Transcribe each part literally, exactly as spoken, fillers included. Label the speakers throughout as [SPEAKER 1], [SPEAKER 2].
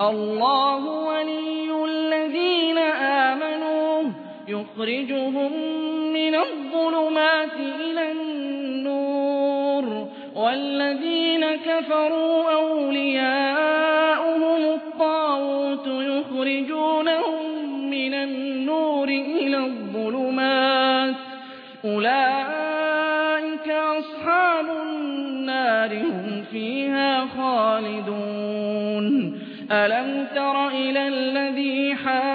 [SPEAKER 1] اللَّهُ وَلِيُّ الَّذِينَ آمَنُوا يُخْرِجُهُم مِّنَ الظُّلُمَاتِ إِلَى النُّورِ وَالَّذِينَ كَفَرُوا أَوْلِيَاؤُهُمُ الطَّاغُوتُ يُخْرِجُونَهُم مِّنَ النُّورِ إِلَى الظُّلُمَاتِ أُولَٰئِكَ أَصْحَابُ النَّارِ هُمْ فِيهَا خَالِدُونَ أَلَمْ تَرَ إِلَى الَّذِي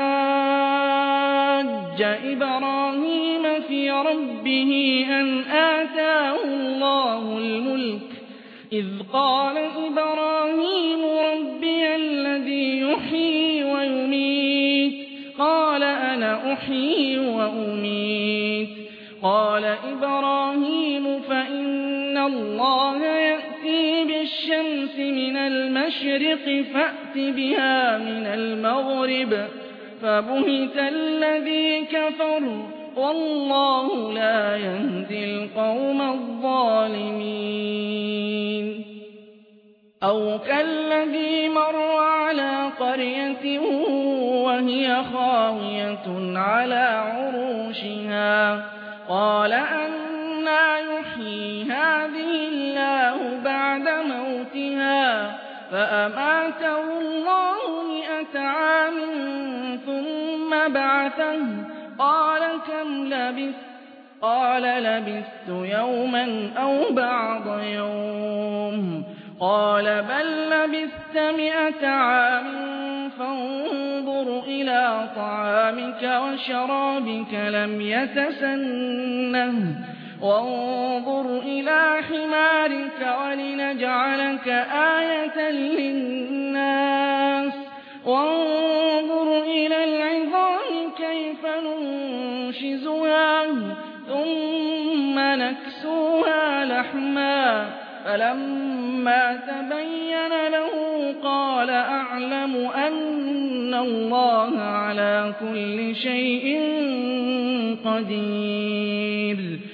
[SPEAKER 1] حَاجَّ إِبْرَاهِيمَ فِي رَبِّهِ أَنْ آتَاهُ اللَّهُ الْمُلْكَ إِذْ قَالَ إِبْرَاهِيمُ رَبِّيَ الَّذِي يُحْيِي وَيُمِيتُ قَالَ أَنَا أُحْيِي وَأُمِيتُ قَالَ إِبْرَاهِيمُ فَإِنَّ اللَّهَ يَأْتِي بِالشَّمْسِ مِنَ الْمَشْرِقِ فَأْتِ بِهَا مِنَ الْمَغْرِبِ فَبُهِتَ الَّذِي كَفَرَ وَاللَّهُ لَا يَهْدِي الْقَوْمَ الظَّالِمِينَ أَوْ كَالَّذِي مَرَّ عَلَىٰ قَرْيَةٍ وَهِيَ خَاوِيَةٌ عَلَىٰ عُرُوشِهَا قَالَ أَنَّىٰ يُحْيِي هَٰذِهِ اللَّهُ بَعْدَ مَوْتِهَا فَأَمَاتَهُ اللَّهُ مِائَةَ عَامٍ ثُمَّ بَعَثَهُ قَالَ كَمْ لَبِثْتَ قَالَ لَبِثْتُ يَوْمًا أَوْ بَعْضَ يَوْمٍ قَالَ بَل لَّبِثْتَ مِائَةَ عَامٍ فَانظُرْ إِلَىٰ طَعَامِكَ وَشَرَابِكَ لَمْ يَتَسَنَّهْ وَانظُرْ إِلَىٰ حِمَارِكَ وَلِنَجْعَلَكَ آيَةً لِّلنَّاسِ وَانظُرْ إِلَى الْعِظَامِ كَيْفَ نُنشِزُهَا ثُمَّ نَكْسُوهَا لَحْمًا فَلَمَّا تَبَيَّنَ لَهُ قَالَ أَعْلَمُ أَنَّ اللَّهَ عَلَىٰ كُلِّ شَيْءٍ قَدِيرٌ